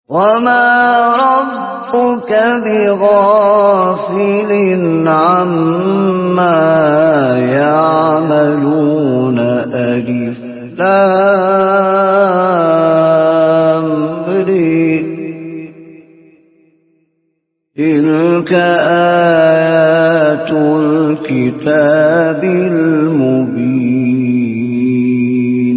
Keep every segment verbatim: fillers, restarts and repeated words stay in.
وما ربك بغافل عما يعملون ألف لام ر تلك آيات الكتاب المبين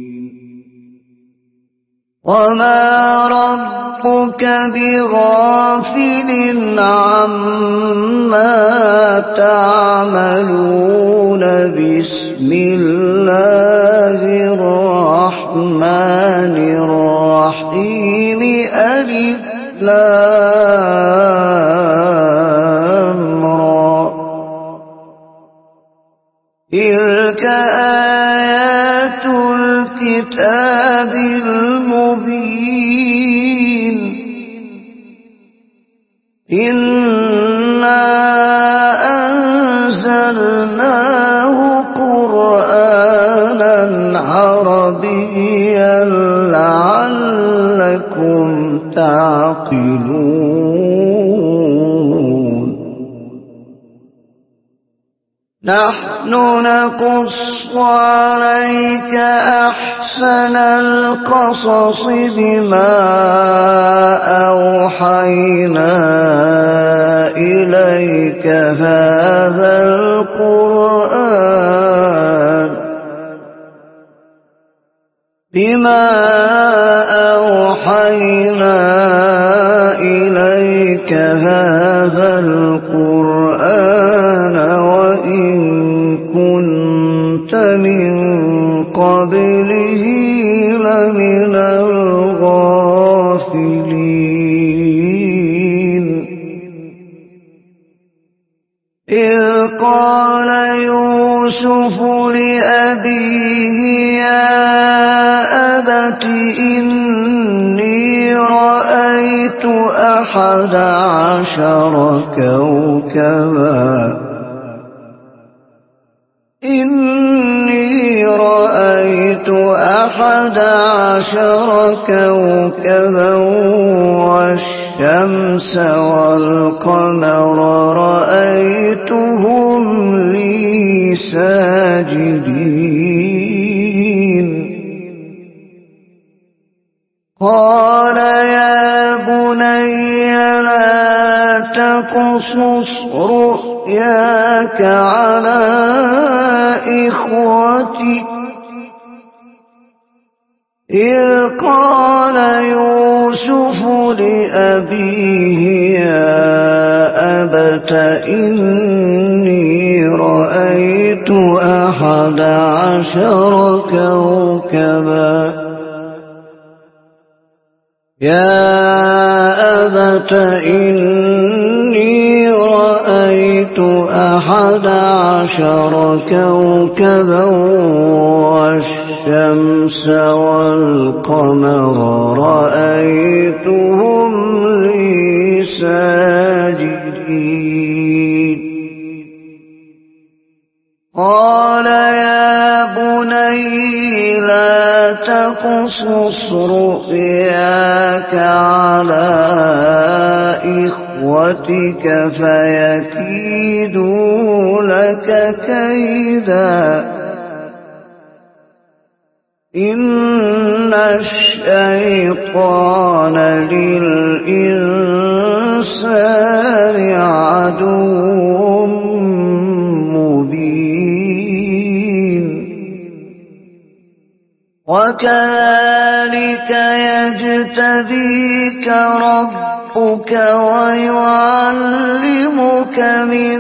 وما ربك بغافل عما تعملون بسم الله الرحمن الرحيم ألف لام را تلك آيات الكتاب المبين إنا أنزلناه قرآنا عربيا لعلكم تعقلون نحن نقص عليك أحسن القصص بما أوحينا إليك هذا القرآن بما أوحينا إليك هذا القرآن وإن كنت من قبله لمن الغافلين إذ قال يوسف لأبيه يا أبت إني رأيت أحد عشر كوكبا إني رأيت أحد عشر كوكبا والشمس والقمر رأيتهم لي ساجدين قال يا بني لا تقصص رؤياك على إخوتك إذ قال يوسف لأبيه يا أبت إني رأيت أحد عشر كوكبا يا أبت إني رأيت أحد عشر كوكبا والشمس والقمر رأيتهم لي ساجدين قال يا بني لا تقصص رؤياك على إخوتك فيكيدوا لك كيدا إن الشيطان للإنسان عدو مبين وكذلك يجتبيك ربك ويعلمك من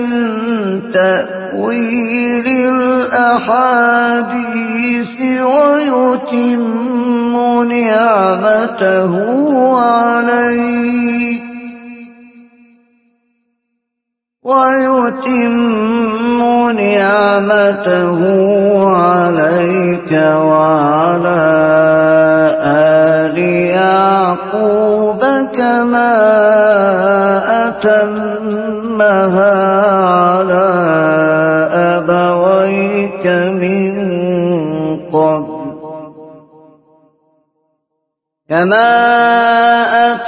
تأويل الأحاديث ويتم نعمته عليك ويتم نعمته عليك وعلى آل يعقوب كما أتمها على أبويك من قبل كما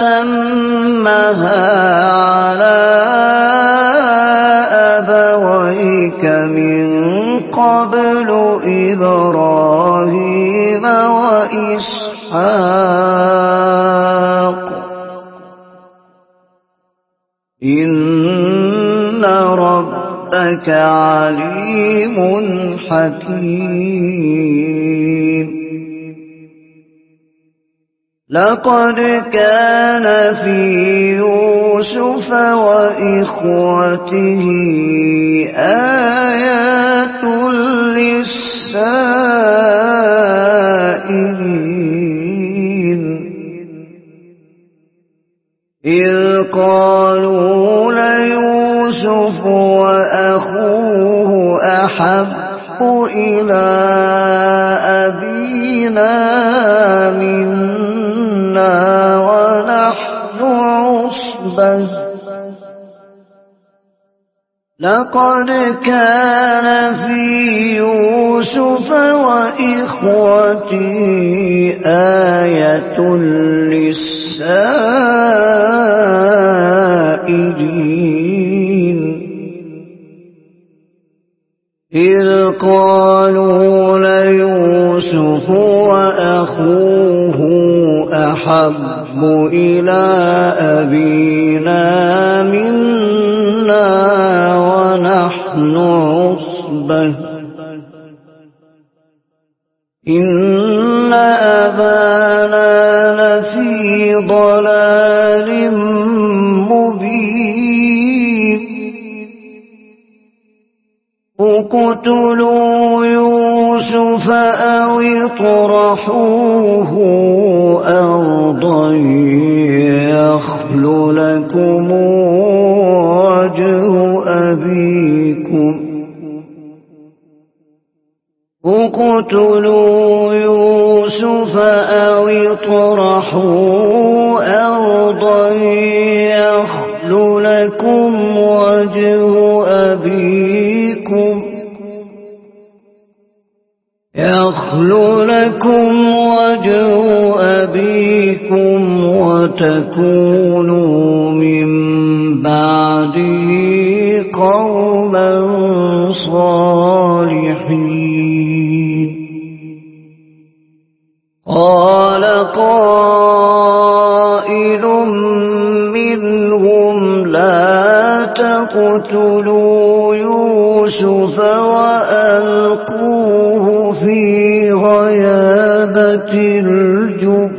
إسحاق إن ربك عليم حكيم لقد كان في يوسف وإخوته آيات للسائلين إذ قالوا ليوسف وأخوه أحب إلى أبينا منا ونحن عصبة لقد كان في يوسف وإخوته آية للسائلين إذ قالوا ليوسف وأخوه أحب إلى أبينا منا ونحن عصبة إن أبانا لفي ضلال مبين اقتلوا يوسف أو اطرحوه أرضا يخل لكم وجه أبيكم اقتلوا يوسف أو اطرحوه أرضا يخل لكم وجه أبيكم يخل لكم وجه أبيكم وتكونوا من بعده قوما صالحين قال قائل منهم لا تقتلوا يوسف وألقوه في غيابة الجب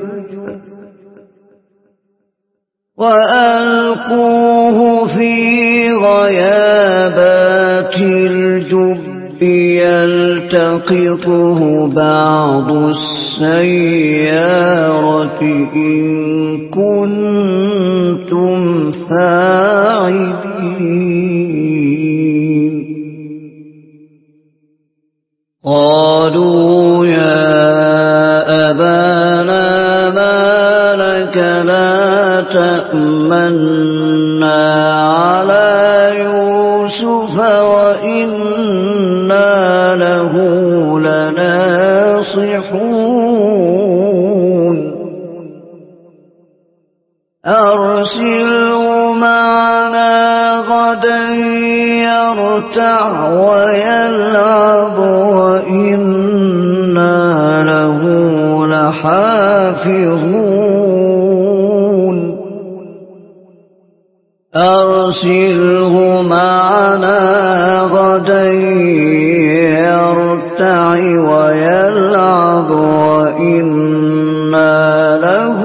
وألقوه في غيابات الجب يلتقطه بعض السيارة إن كنتم فاعلين قالوا يا أبانا ما لك لا تأمنا على يوسف وإنا له لناصحون أرسله معنا غدا يرتع ويلعب وإنا له لحافظون أرسله معنا غدا يرتع ويلعب وإنا له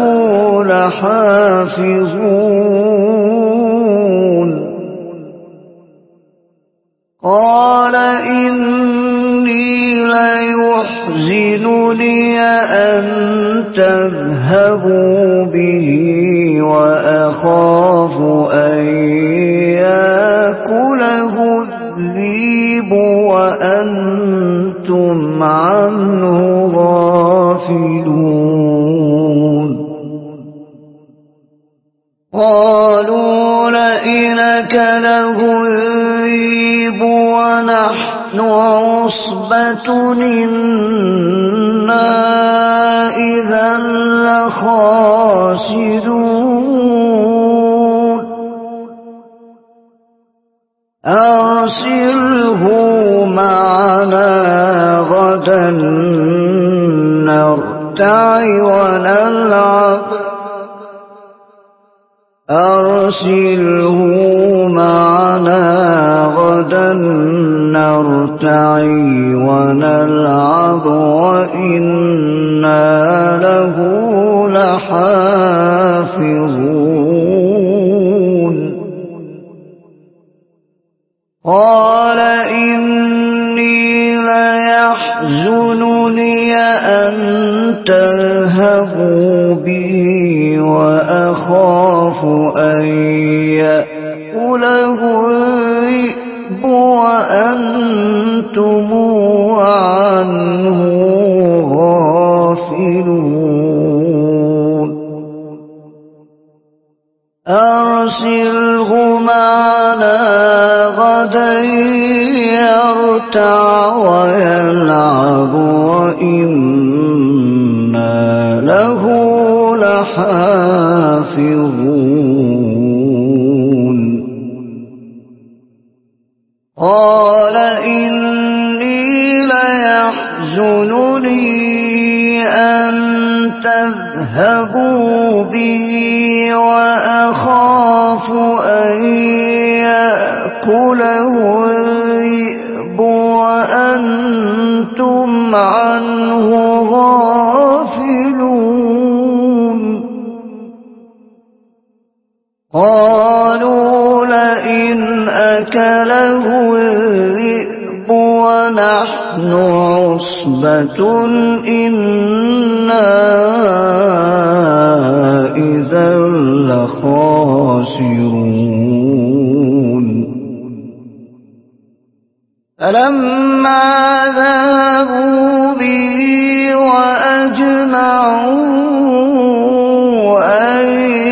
لحافظون قال إني ليحزنني أن تذهبوا به وأخاف أن يأكله الذئب وأنتم عنه غافلون قالوا لئن أكله الذئب ونحن عصبة إنا إذا لخاسرون أرسله معنا غدا نرتع ونلعب أرسله معنا غدا نرتع ونلعب وإنا له لحافظون قال إني ليحزنني أن تذهبوا بي وأخاف أن يأكله الذئب وأنتم عنه غافلون أرسله معنا غدا يرتع ويلعب وإنا له لحافظون قال إني ليحزنني أن تذهبوا بي وأخاف أن يأكله الذئب وأنتم عنه غافلون قالوا لئن أكله الذئب ونحن عصبة إنا إذا لخاسرون فلما ذهبوا به وأجمعوا أن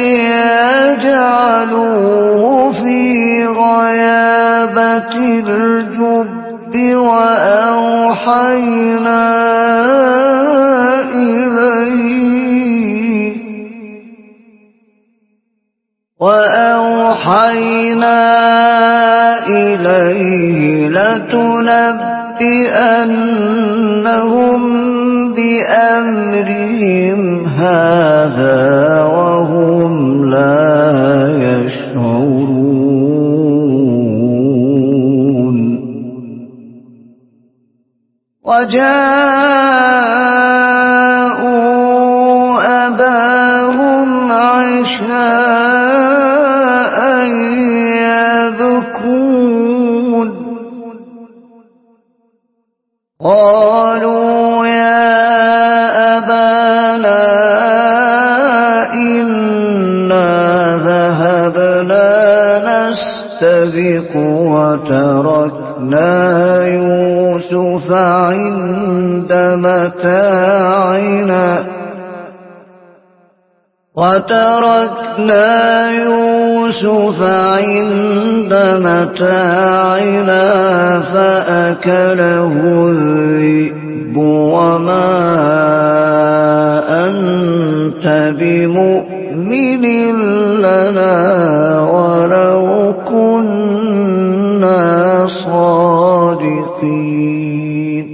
يجعلوه في غيابة الجب وأوحينا إليه وأوحينا إليه لتنبئنهم بأمرهم هذا وهم لا يشعرون وجاءوا أباهم عشاء يبكون قالوا يا أبانا إنا ذهبنا نستبق وتركنا يوسف عند متاعنا وتركنا يوسف عند متاعنا فأكله الذئب وما أنت بمؤمن لنا ولو كنا صادقين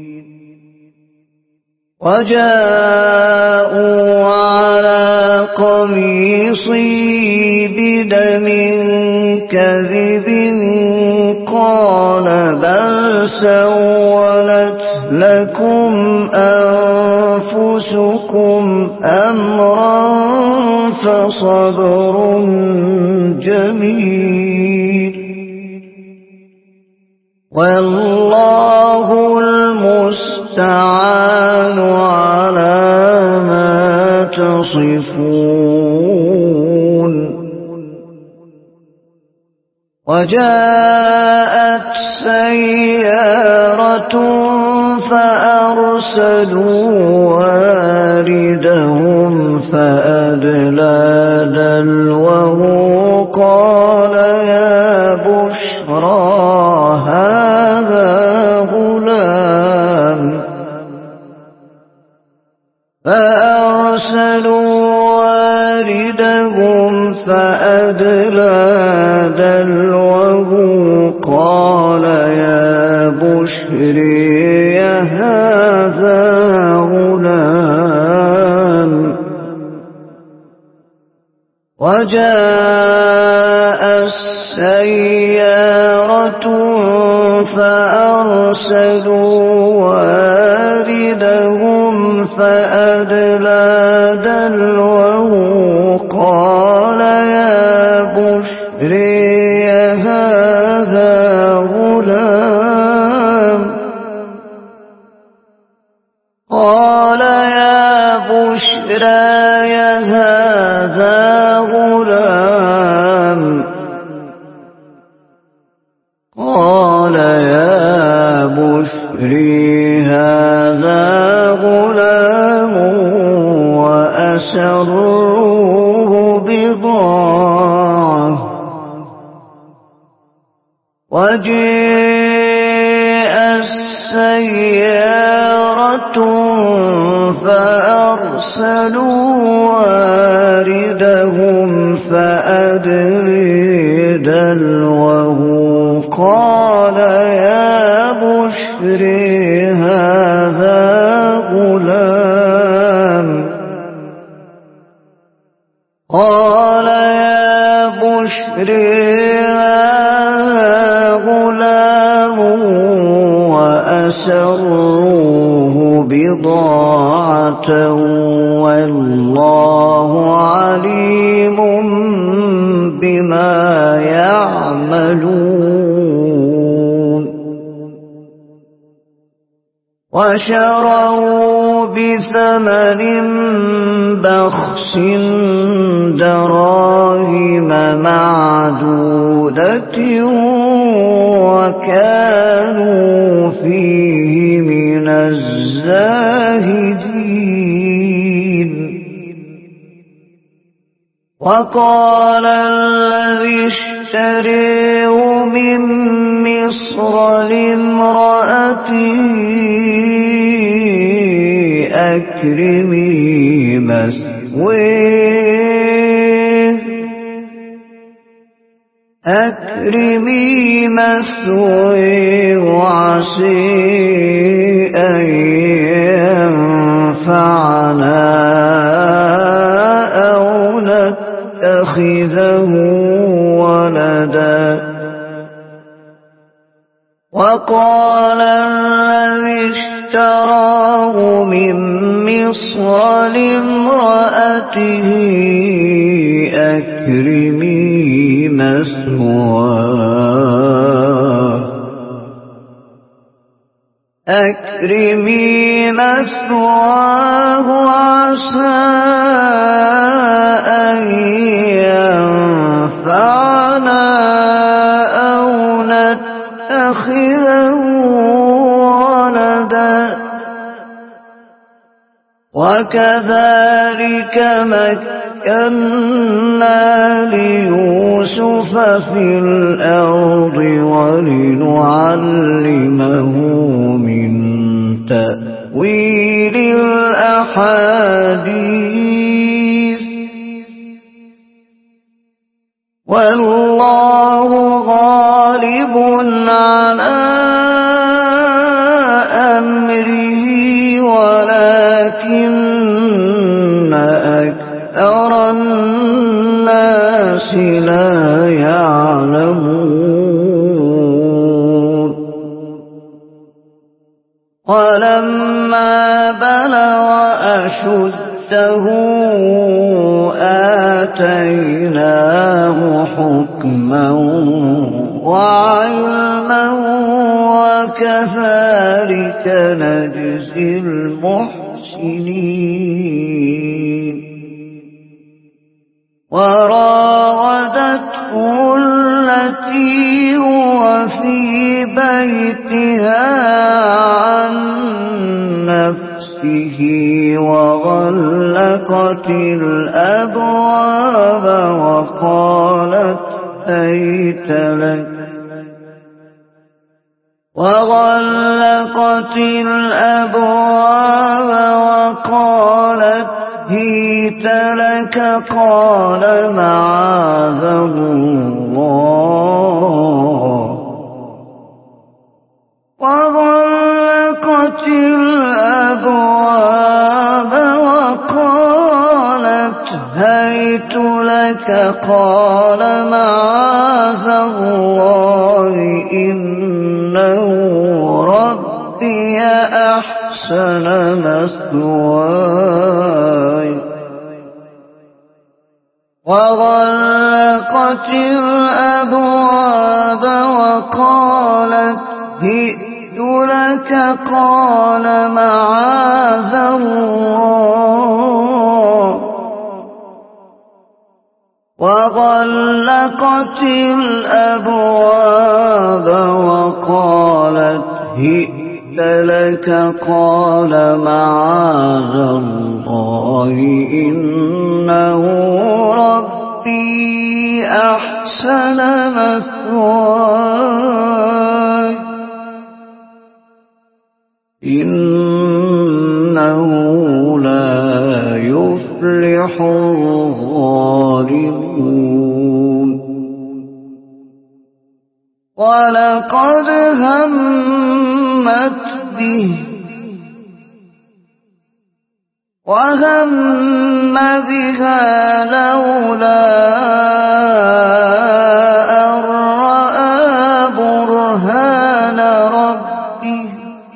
وجاءوا على قميصي بدم كذب قال بل سولت لكم أنفسكم أمرا فصبر جميل والله المستعان على ما تصفون وجاءت سيارة فأرسلوا واردهم فأدلى دلوه قال يا بشرى هذا غلام فأرسلوا واردهم فأدلى دلوه قال يا بشري هذا غلام وجاءت سيارة فأرسلوا واردهم فأدلى دلوه قال يا بشري هذا غلام قال يا بشرى هذا غلام قال يا بشري هذا غلام وأسروه بضاعة وجاء السيارة فأرسلوا واردهم فأدلى دلوه قال يا بشري هذا غلام قال يا بشري هذا غلام وأسروه بضاعة والله عليم بما يعملون وشروا بثمن بخس دراهم معدودة وكانوا فيه من الزاهدين وقال الذي اشتريه من مصر لامرأته أكرمي مثواه أكرمي مثواه وعسى أن ينفعنا أو نتخذه ولدا وقال الذي اشتراه من مصر لامرأته أكرمي مثواه أكرمي مثواه عسى أن ينفعنا أو نتخذه ولدا وكذلك مكنا ليوسف في الأرض ولنعلمه من تأويل الأحاديث والله غالب على أمره ولكن أكثر الناس لا يعلمون ولما بلغ أشده آتيناه حكما وعلما وكذلك نجزي المحسنين وراودته التي هو في بيتها عن نفسه وغلقت الأبواب وقالت هيت لك وغلقت الأبواب وقالت هيت لك قال معاذ الله وغلقت الأبواب وقالت هيت لك قال معاذ الله إنه ربي أحسن مثواي وغلقت الأبواب وقالت هئت لك قال معاذ الله وغلقت الأبواب وقالت هئت لك قال معاذ الله إنه ربي أحسن مثواي إنه لا يفلح الظالمون ولقد همت به وهم بها لولا أن رأى برهان ربه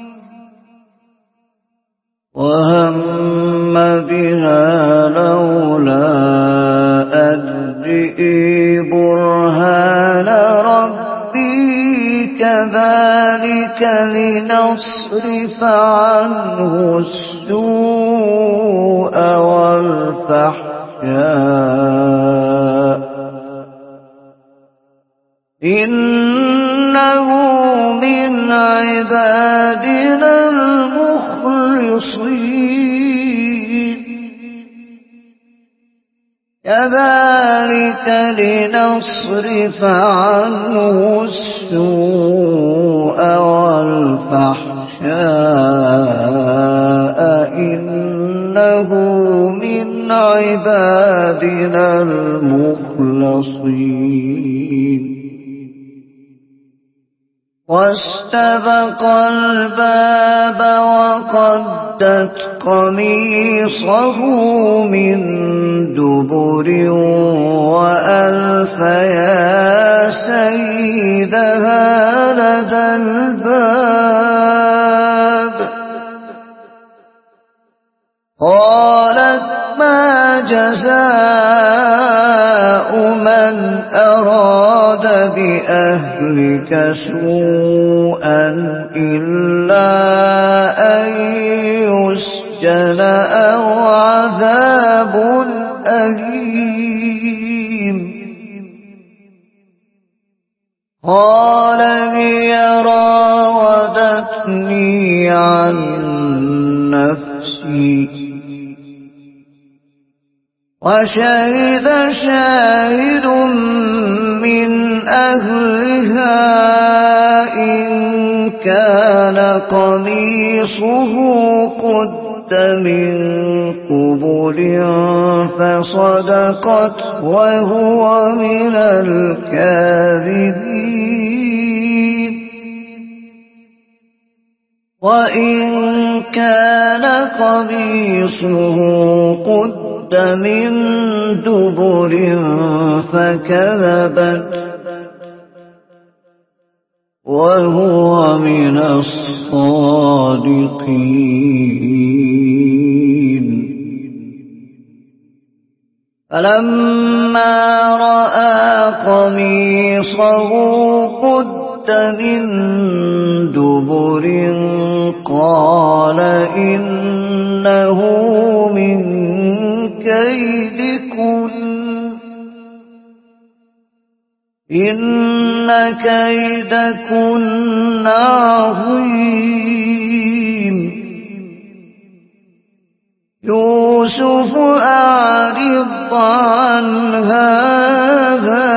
وهم بها لولا أن رأى برهان ربه كذلك لنصرف عنه السوء والفحشاء إنه من عبادنا المخلصين كذلك لنصرف عنه السوء والفحشاء إنه من عبادنا المخلصين واستبق الباب وقدت قميصه من دبر وألف يا سيدها لدى الباب قالت ما جزاء من أراد بأهلك سوءا إلا أن يسجن أو عذاب أليم قال هي راودتني عن نفسي وشهد شاهد من أهلها إن كان قميصه قد من قبل فصدقت وهو من الكاذبين وإن كان قميصه قد من دبر فكذبت وهو من الصادقين فلما رأى قميصه قد من دبر قال إنه من كيدكن إن كيدكن عظيم يوسف أعرض عن هذا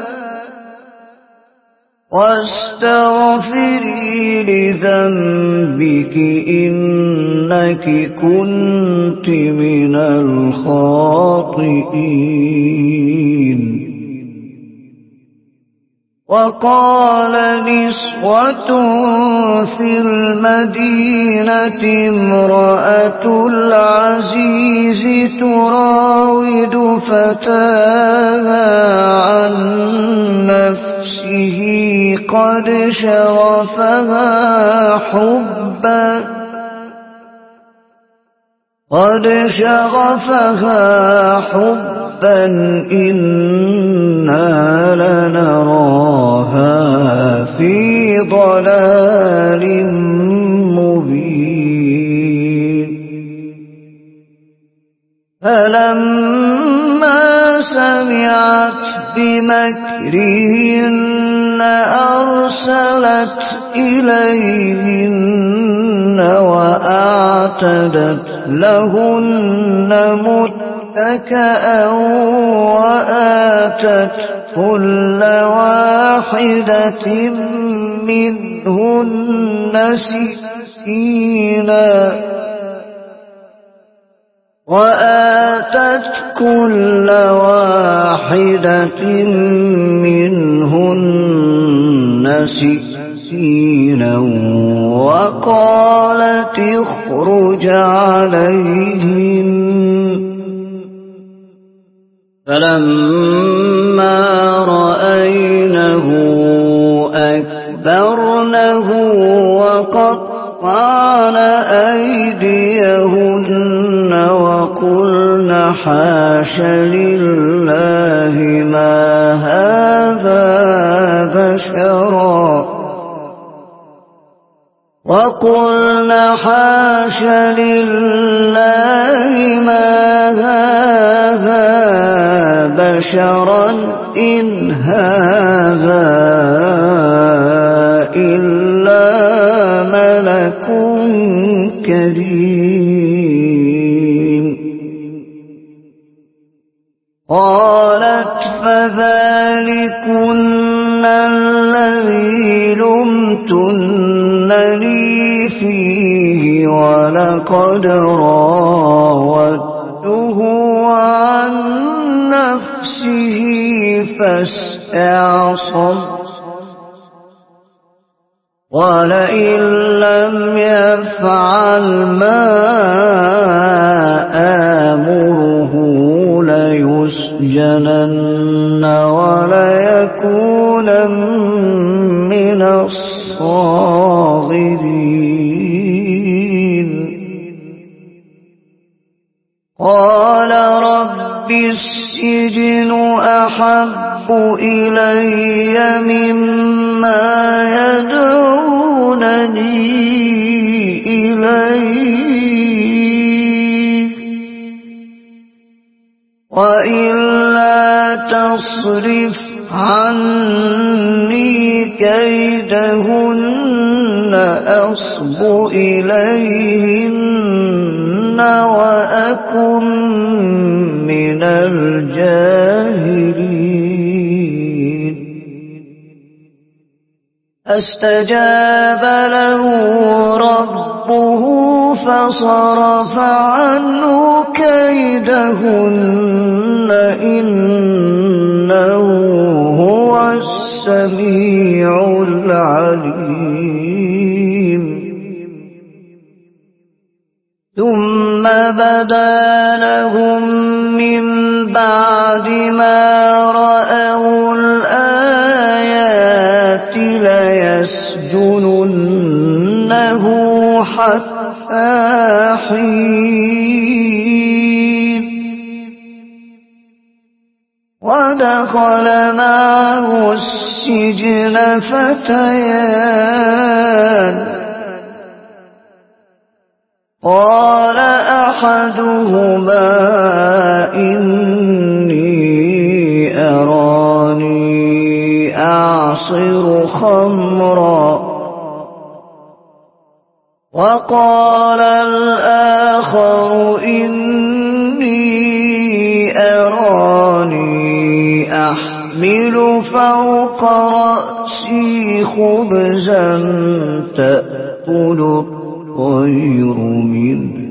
واستغفري لذنبك إنك كنت من الخاطئين وقال نسوة في المدينة امرأة العزيز تراود فتاها عن نفسه قد شغفها حبا قد شغفها حبا إنا لنراها في ضلال مبين فلما سمعت بمكرهن أرسلت إليهن وأعتدت لهن متكئا وآتت كل واحدة منهن سكينا وآتت كل واحدة منهن سكينا وقالت اخرج عليهم فلما رأينه أكبرنه وقطعن أيديهن وقلن حاش لله ما هذا بشرا وقلن حاش لله ما هذا بشرا إن هذا إلا ملك كريم قالت فذلكن الذي لمتنني فيه ولقد راودته عن نفسه فاستعصم ولئن لم يفعل ما آمره ليسجنن وليكونا من الصاغرين قال رب السجن أحب إلي مما يدعونني إليه وإلا تصرف عني كيدهن أصب إليهن وأكن من الجاهلين فاستجاب له ربه فصرف عنه كيدهن إنه هو السميع العليم ثم بدا لهم من بعد ما رأوا الآيات ليسجننه حتى حين ودخل معه السجن فتيان قال أحدهما إني أراني أعصر خمرا وقال الآخر إني أراني أحمل فوق رأسي خبزا تأكل الطير منه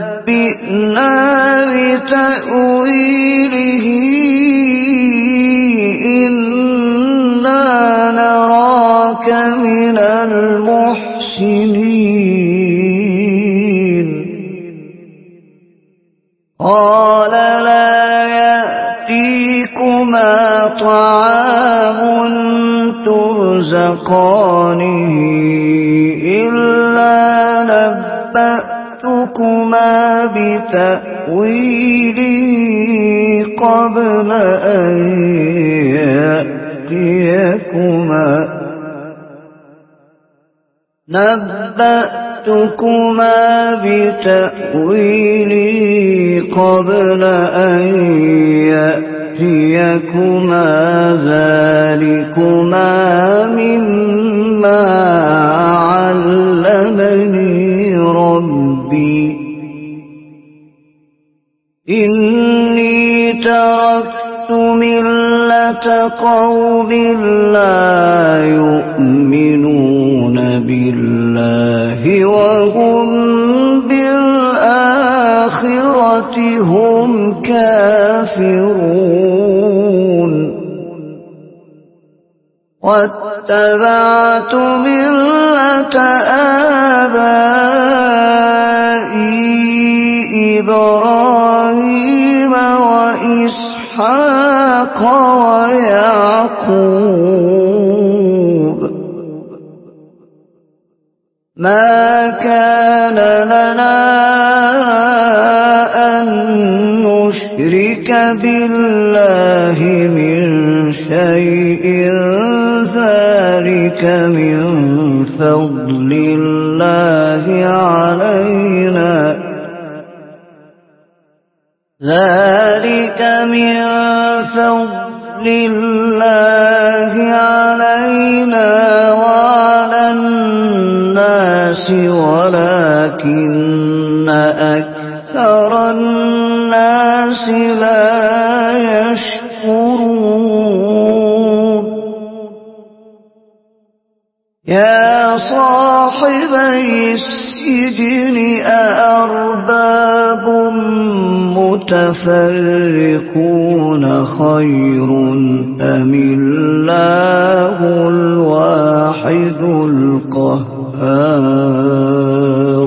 نبئنا بتأويله نراك من المحسنين قال لا يأتيكما طعام ترزقانه إلا نبأتكما بتأويله قبل أن يأتيكما نبأتكما بتأويله قبل أن يأتيكما ذلكما مما علمني ربي إني تركت ملة قوم لا يؤمنون بالله وهم بالآخرة هم كافرون واتبعت ملة آبائي إبراهيم وإسحاق ويعقوب ما كان لنا أن نشرك بالله من شيء ذلك من فضل الله علينا ذلك من فضل الله علينا وعلى الناس ولكن أكثر الناس لا يشكرون يا صاحبي السجن أأرباب متفرقون خير أم الله الواحد القهار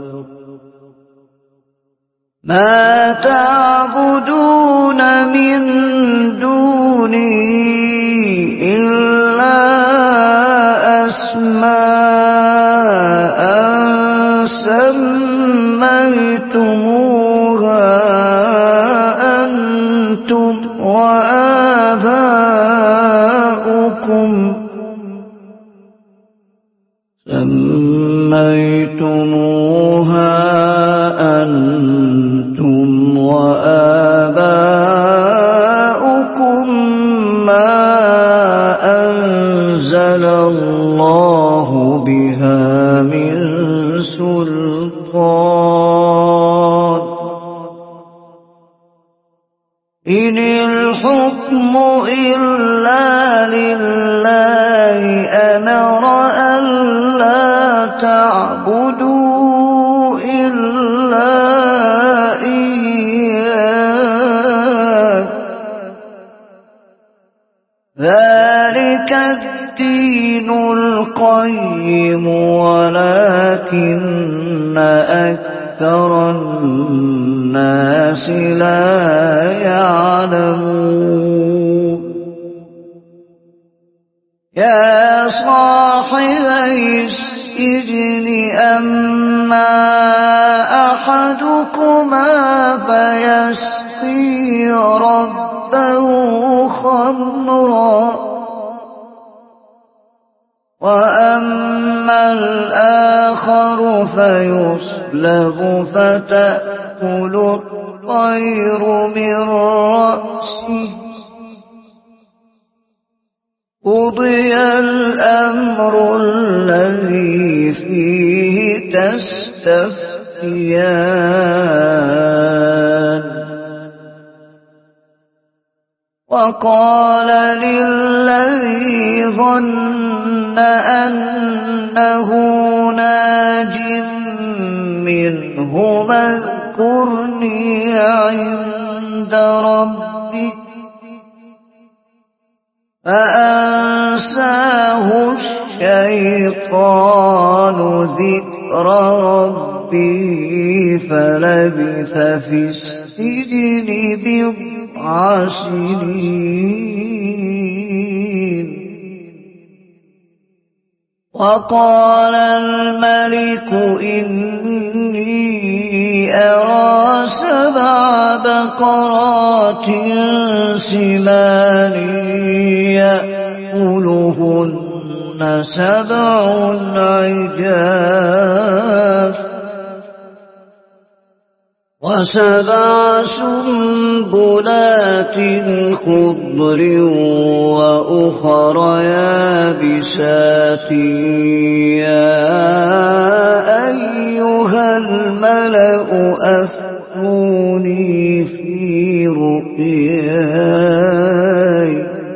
ما تعبدون من دونه إلا أسماء سميتموها أنتم وآباؤكم سميتموها أنتم وآباؤكم ما أنزل الله بها من سلطان إن الحكم إلا لله أمر ألا تعبدوا إلا إياه ذلك الدين القيم ولكن أكثر الناس لا يعلمون يا صاحبي السجن أما أحدكما فيسقي ربه خمرا وأما الآخر فيصلب فتأكل الطير من رأسه قضي الأمر الذي فيه تستفتيان وقال للذي ظن أنه ناج منهما اذكرني عند ربك فأنساه الشيطان ذكر ربه فلبث في السجن بضع سنين. وقال الملك إني أرى سبع بقرات سمان يأكلهن سبع عجاف وسبع سنبلات خضر وأخر يابسات يا أيها الملأ أفتوني في رؤياي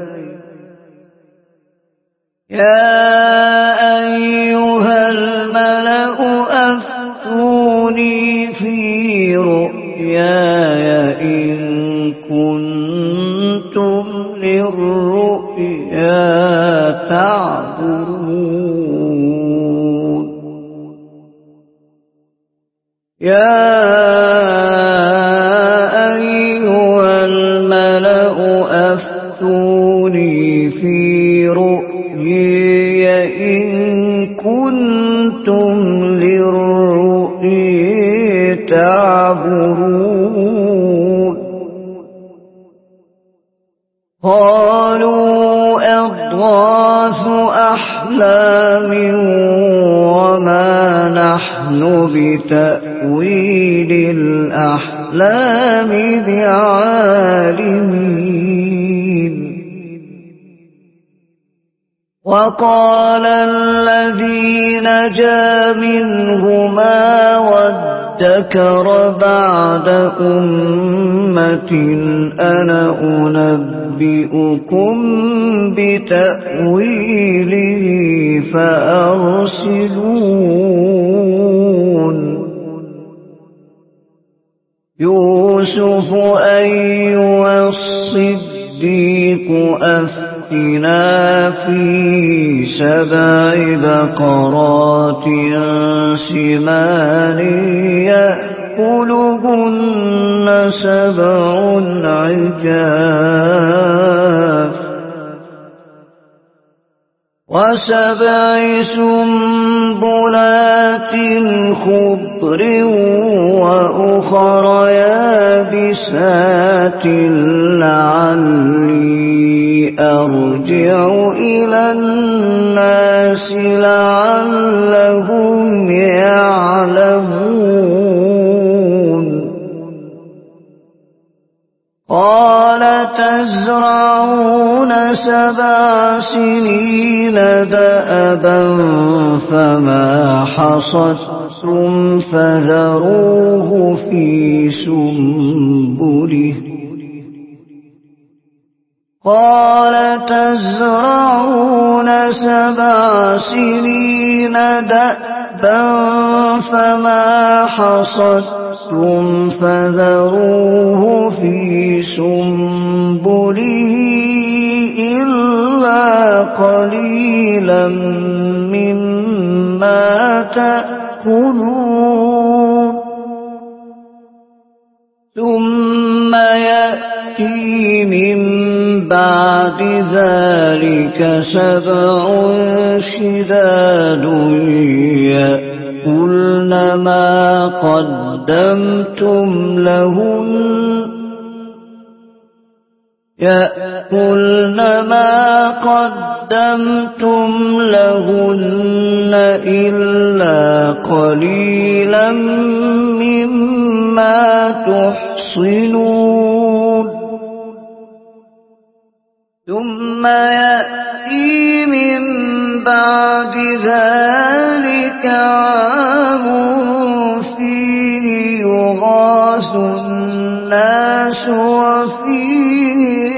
يا أيها الملأ أفتوني في رؤياي إن كنتم للرؤيا تعبرون. يا أيها الملأ أفتوني في رؤياي إن كنتم للرؤيا تعبرون. قالوا أضغاث أحلام وما نحن بتأويل الأحلام بعالمين. وقال الذي نجا منهما وادكر بعد أمة أنا أنبئكم بتأويله فأرسلون. يوسف أيها الصديق أفتنا في سبع بقرات سمان يأكلهن سبع عجاف وسبع سنبلات خضر وأخر يابسات لعلي أرجع إلى الناس لعلهم يعلمون. قال تزرعون سبع سنين دأبا فما حصدتم فذروه في سنبله. قال تزرعون سبع سنين دأبا فما حصدتم فذروه في سنبله إلا قليلا مما تأكلون. ثم يأتي من بعد ذلك سبع شداد يأكلن ما قدمتم لهن يأكلن ما قدمتم لهن إلا قليلا مما تحصنون. ثم يأتي من بعد ذلك عام فيه يغاث الناس وفيه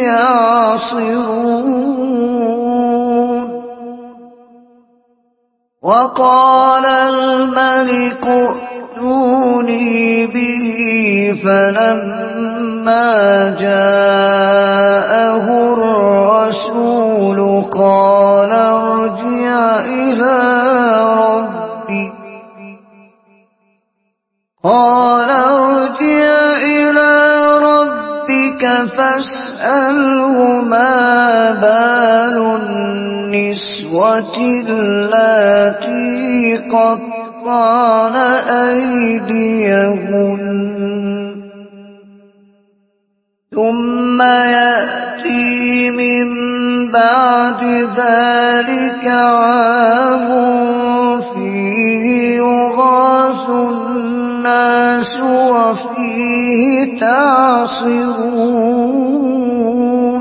يعصرون. وقال الملك ائتوني به فلما جاءه الرسول قال ارجع ربك فاسأله ما بال النسوة اللاتي قطعن أيديهن ثم يأتي من بعد ذلك عام فيه يغاث الناس وفيه تعصرون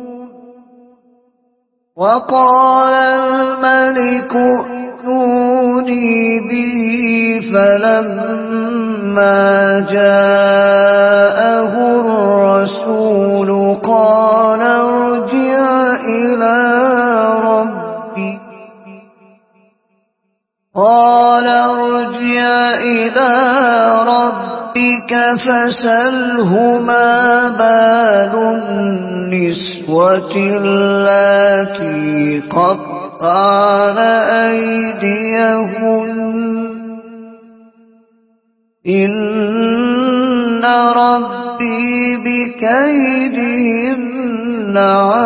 وقال الملك ائتوني به فلما جاءه الرسول قال ارجع إلى ربك قال ارجع إلى ربك فاسأله ما بال النسوة اللاتي قطعن أيديهن إن ربي بكيدهن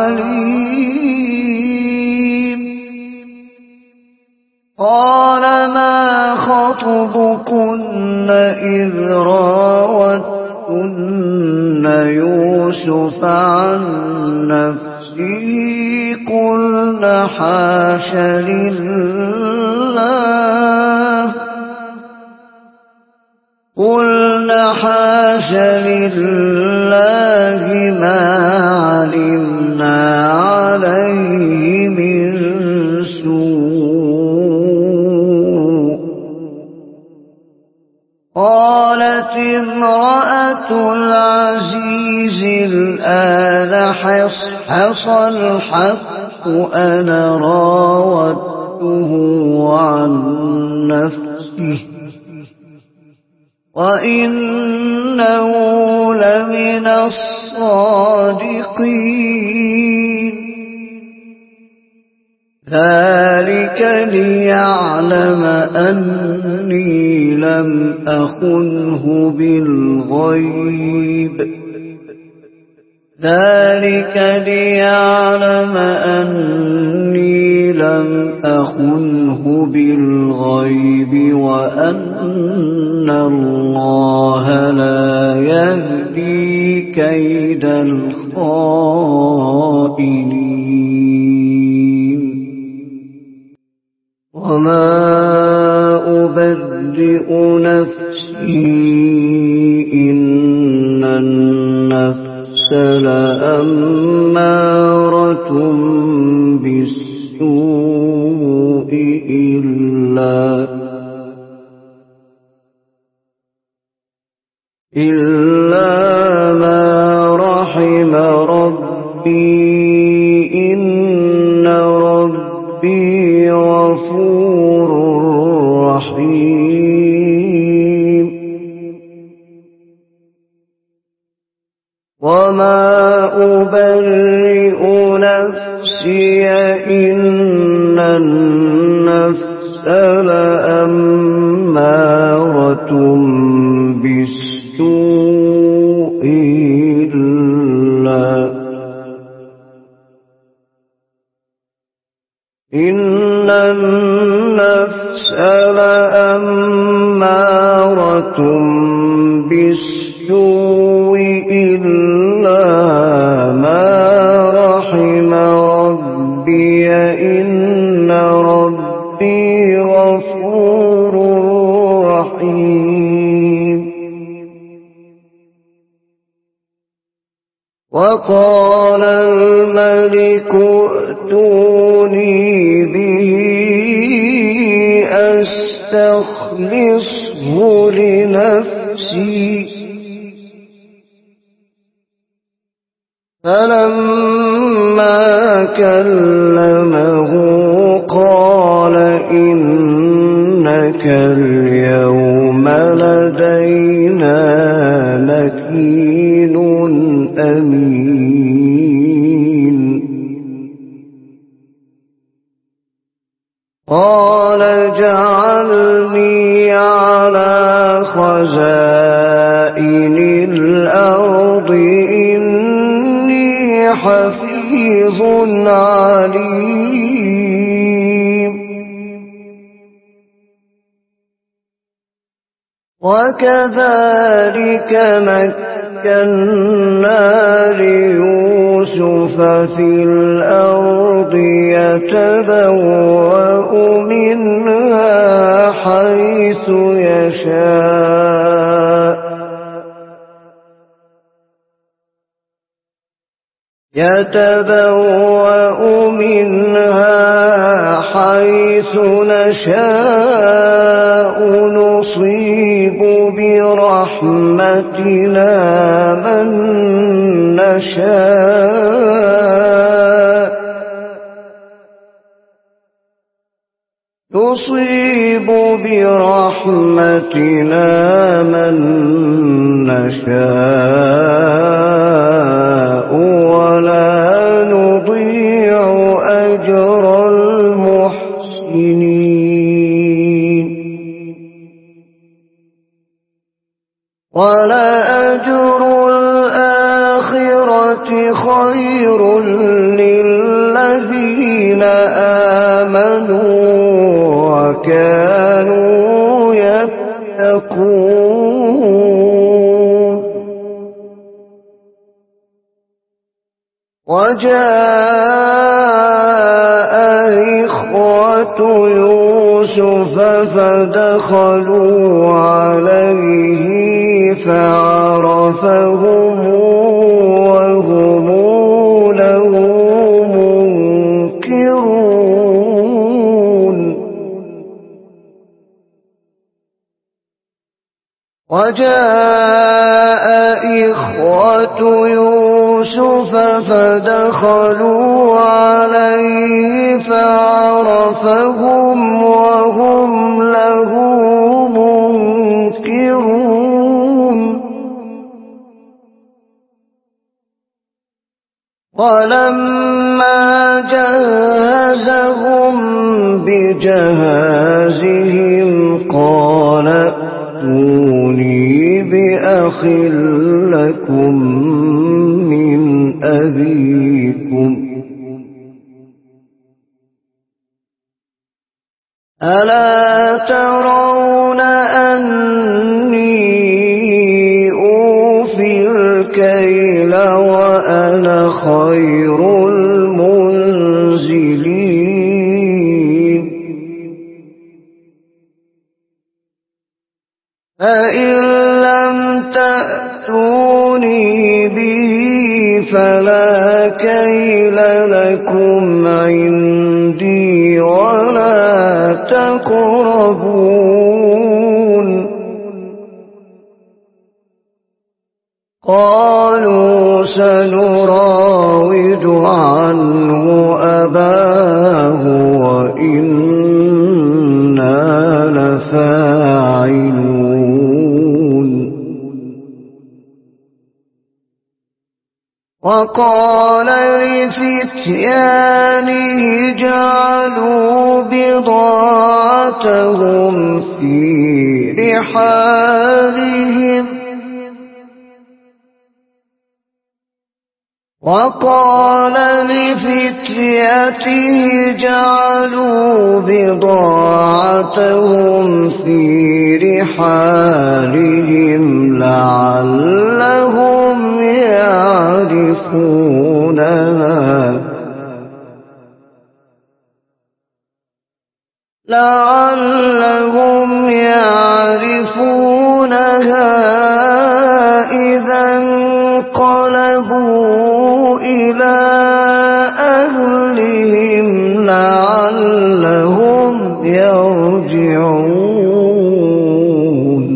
عليم قال ما خطبكن إذ راوتن يوسف عن نفسه قلن حاش لله قلن حاش لله ما علمنا عليه من سوء قالت امرأة العزيز الآن حصحص الحق أنا راودته عن نفسه وإنه لمن الصادقين ذلك ليعلم أني لم أخنه بالغيب ذلك ليعلم أني لم أخنه بالغيب وأن الله لا يهدي كيد الخائنين وما أبرئ نفسي إن النفس لأمارة بالسوء إلا إلا ما رحم ربي إن ربي غفور رحيم وما أبرئ نفسي إن النفس لأمارة بالسوء إلا إن النفس لأمارة بالسوء إلا ما رحم ربي إن ربي غفور رحيم وقال الملك ائتوني به أستخلصه لنفسي فلما كلمه قال إنك اليوم لدينا مكين أمين قال اجعلني على خزائن الأرض إن حفيظ عليم وكذلك مكنا ليوسف في الأرض يتبوأ منها حيث يشاء يتبوأ منها حيث نشاء نصيب برحمتنا من نشاء نصيب برحمتنا من نشاء ولا نضيع أجر المحسنين ولأجر الآخرة خير للذين آمنوا وكانوا يتقون وجاء إخوة يوسف فدخلوا عليه فعرفهم وهم له منكرون وجاء إخوة يوسف فدخلوا عليه فعرفهم وهم له منكرون ولما جهزهم بجهازهم قال ائتوني بأخ لكم من أبيكم ألا ترون أني أوفي الكيل وأنا خير المنزلين فإن لم تأتوني به فلا كيل لكم عندي ولا تقربون قالوا سنراود عنه أباه وإنا لفاعلون وقال لفتيانه جعلوا بضاعتهم في رحالهم وقال لفتيته جعلوا بضاعتهم في رحالهم لعلهم يعرفونها لعلهم يعرفونها إذا انقلبوا إلى أهلهم لعلهم يرجعون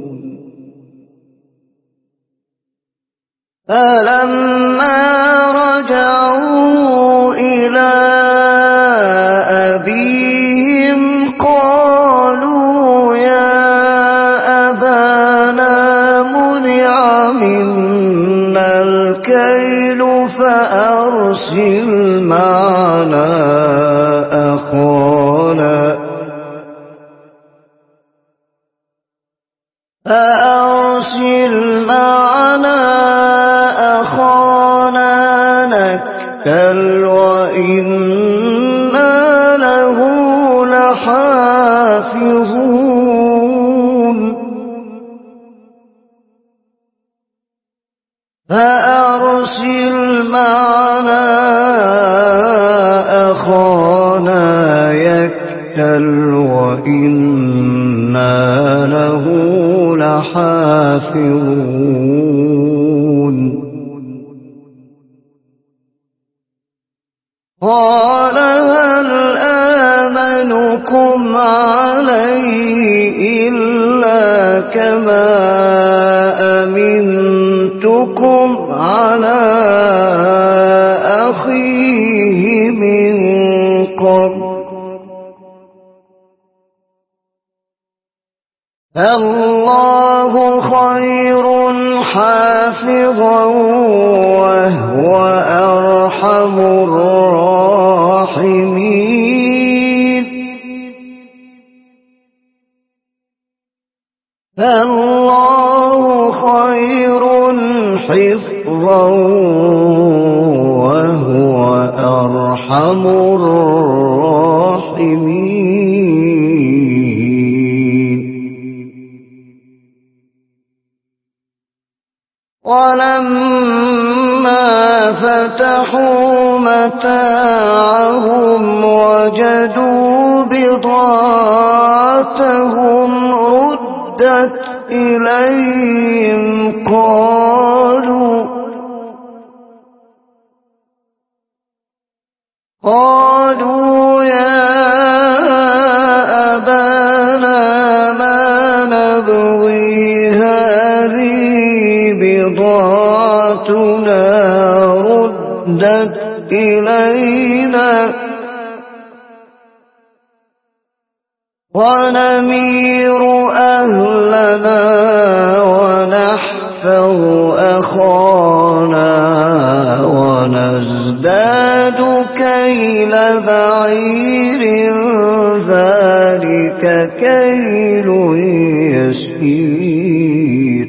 فلما رجعوا إلى أبيهم قالوا يا أبانا منع منا الكيل فأرسل معنا أخانا فأرسل معنا أخانا يأكل وإنا له لحافظون فأرسل معنا أخانا يكتل وإنا له لحافظون قال هل آمنكم عليه إلا كما أمنتكم على أخيه من قبل الله خير حافظا وهو أرحم الراحمين فالله خير حفظا وهو أرحم الراحمين ولما فتحوا متاعهم وجدوا بضاعتهم ردت إليهم قالوا قالوا يا أبانا ما نبغي هذه بضاعتنا ردت إلينا ونمير أهلنا ونحفظ أخانا ونزداد كيل بعير ذلك كيل يسير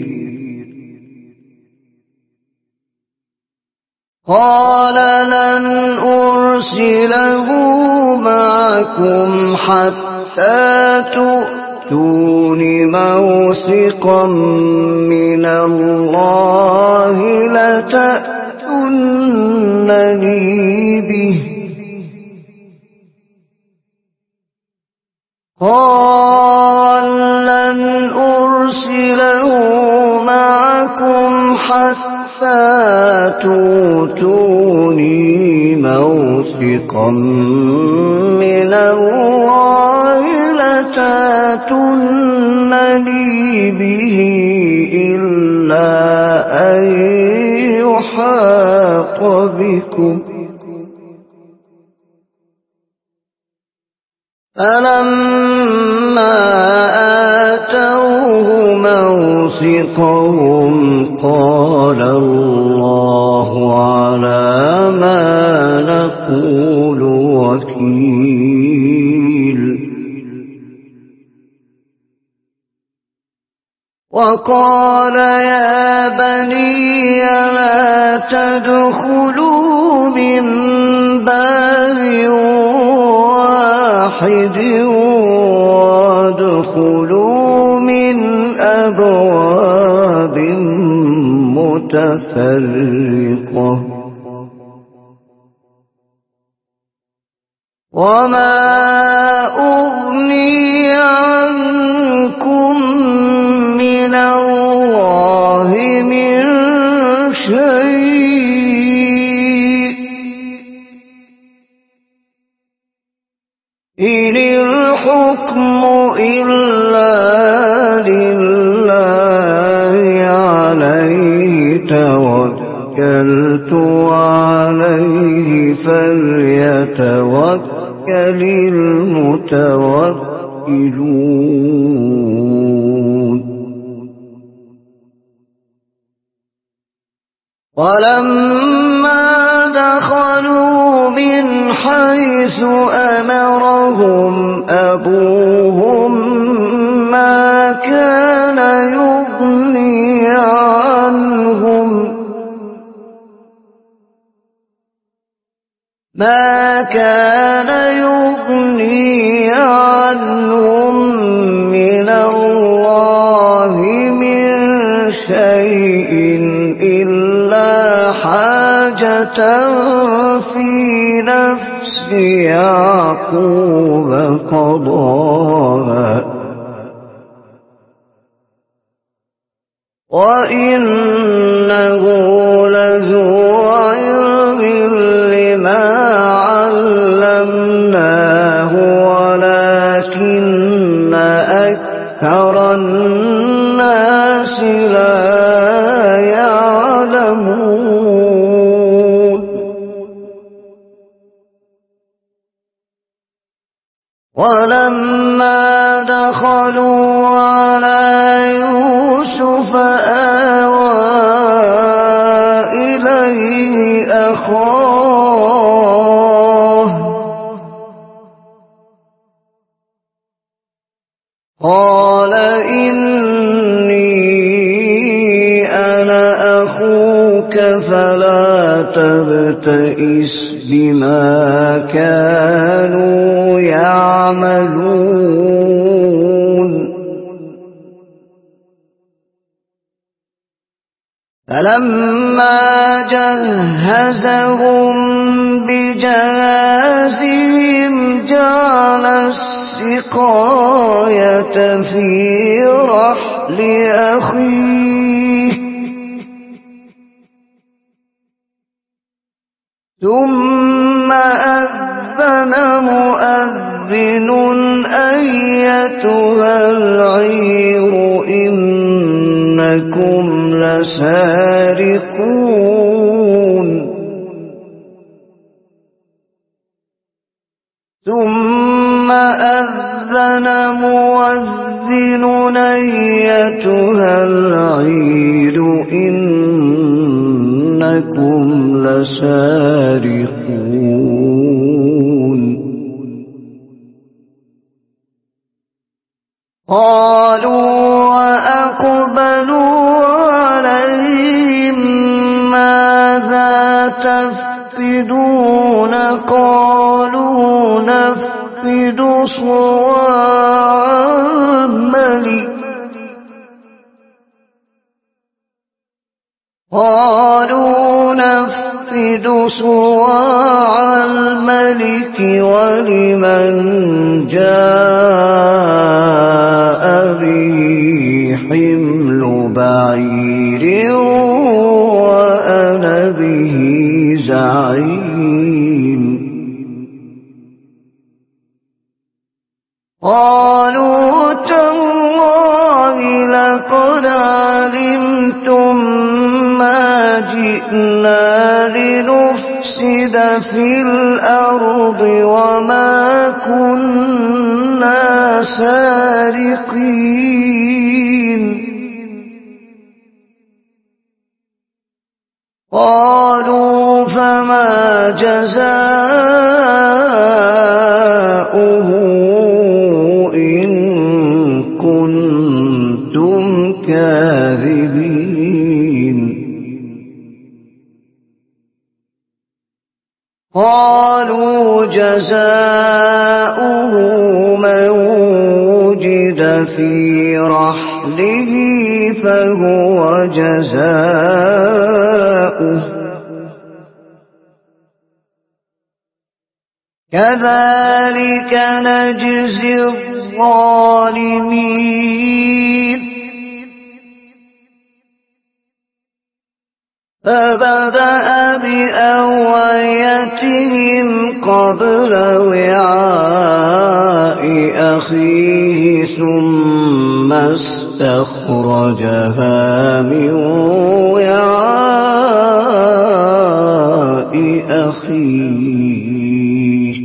قال لن أرسله معكم حتى تؤتون موثقا من الله لتأتونني به قال لن أرسله معكم حتى تؤتوني موثقا من الله لتأتونني به إلا أن يحاط بكم فلما آتوه موثقهم قال الله على ما نقول وكيل وقال يا بني لا تدخلوا من باب واحد وادخلوا من أبواب متفرقة وما أغني عنكم من الله من شيء إن الحكم إلا لله عليه توكلت وعليه فليتوكل المتوكلون ولما دخلوا من حيث أمرهم أبوهم ما كان يغني عنهم ما كان يغني عنهم من الله من شيء إلا حاجة في نفس يعقوب قضاها وإنه لذو علم لما علمناه ولكن أكثر الناس لا يعلمون ولما دخلوا على يوسف آوى إليه أخاه قال إني أنا أخوك فلا تبتئس بما كانوا يعملون فلما جهزهم بجهازهم جعل السقاية في رحل أخيه ثم أذن مؤذن أيتها العير إنكم لسارقون ثم أذن مؤذن أيتها العير إنكم لسارقون قالوا وأقبلوا عليهم ماذا تفقدون قالوا نفقد صواع الملك قالوا نفقد صواع الملك ولمن جاء به حمل بعير وأنا به زعيم قالوا تالله لقد علمتم ما جئنا لنفسد في الأرض وما كنا سارقين قالوا فما جزاؤه إن كنتم كاذبين قالوا جزاؤه من وجد في رحله فهو جزاؤه كذلك نجزي الظالمين فبدأ بأوعيتهم قبل وعاء أخيه ثم استخرجها من وعاء أخيه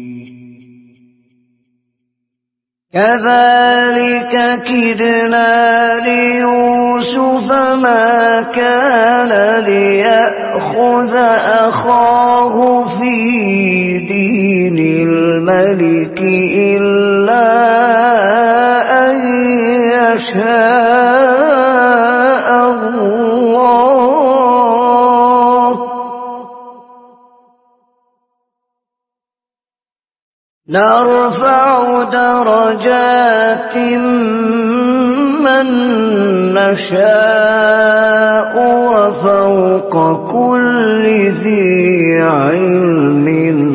كذلك كدنا ليوسف ما كان ليأخذ أخاه في دين الملك إلا أن يشاء الله نرفع درجات من نشاء وفوق كل ذي علم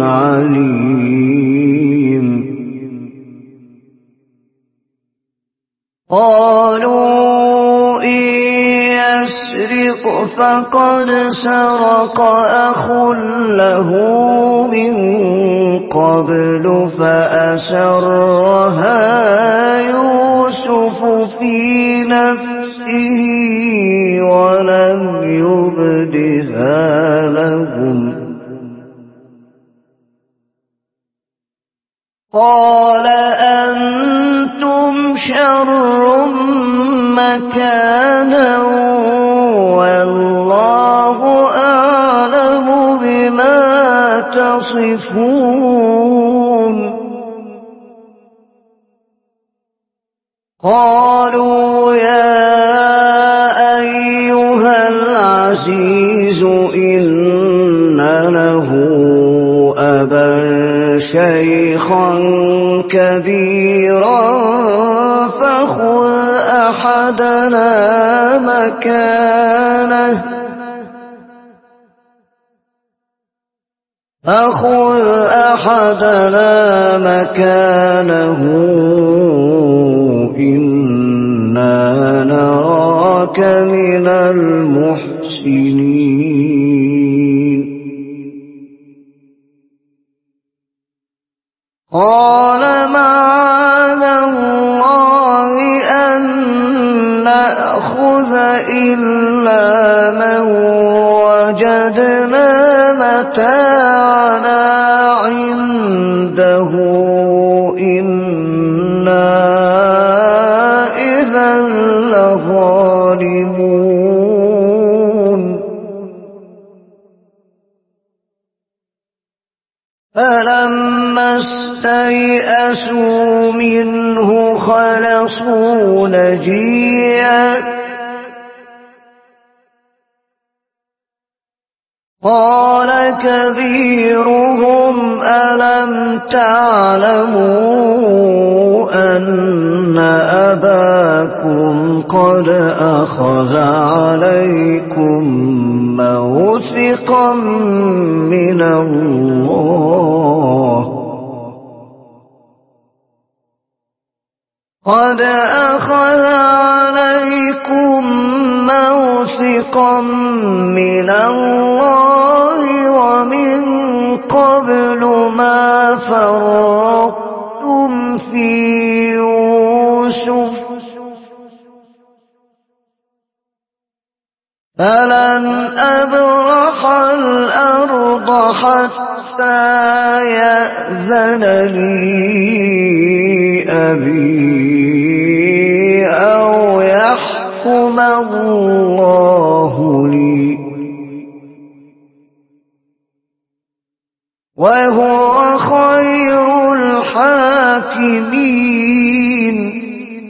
عليم. قالوا إن يسرق فقد سرق أخ له من قبل فأسرها يوسف في نفسه ولم يبدها لهم. قال أنتم شر مكانا والله أعلم بما تصفون. قالوا يا أيها العزيز إن له أبا شيخا كبيرا فخذ أحدنا مكانه فخذ أحدنا مكانه إنا نراك من المحسنين. قال معاذ الله أن نأخذ إلا من وجدنا متاعنا عنده إنا إذا لظالمون. فلما استيئسوا منه خلصوا نجيا قال كبيرهم ألم تعلموا أن أباكم قد أخذ عليكم موثقا من الله قد أخذ عليكم موثقا من الله ومن قبل ما فرطتم في يوسف فلن أبرح الأرض حتى يأذن لي أبي أو يحكم الله لي وهو خير الحاكمين.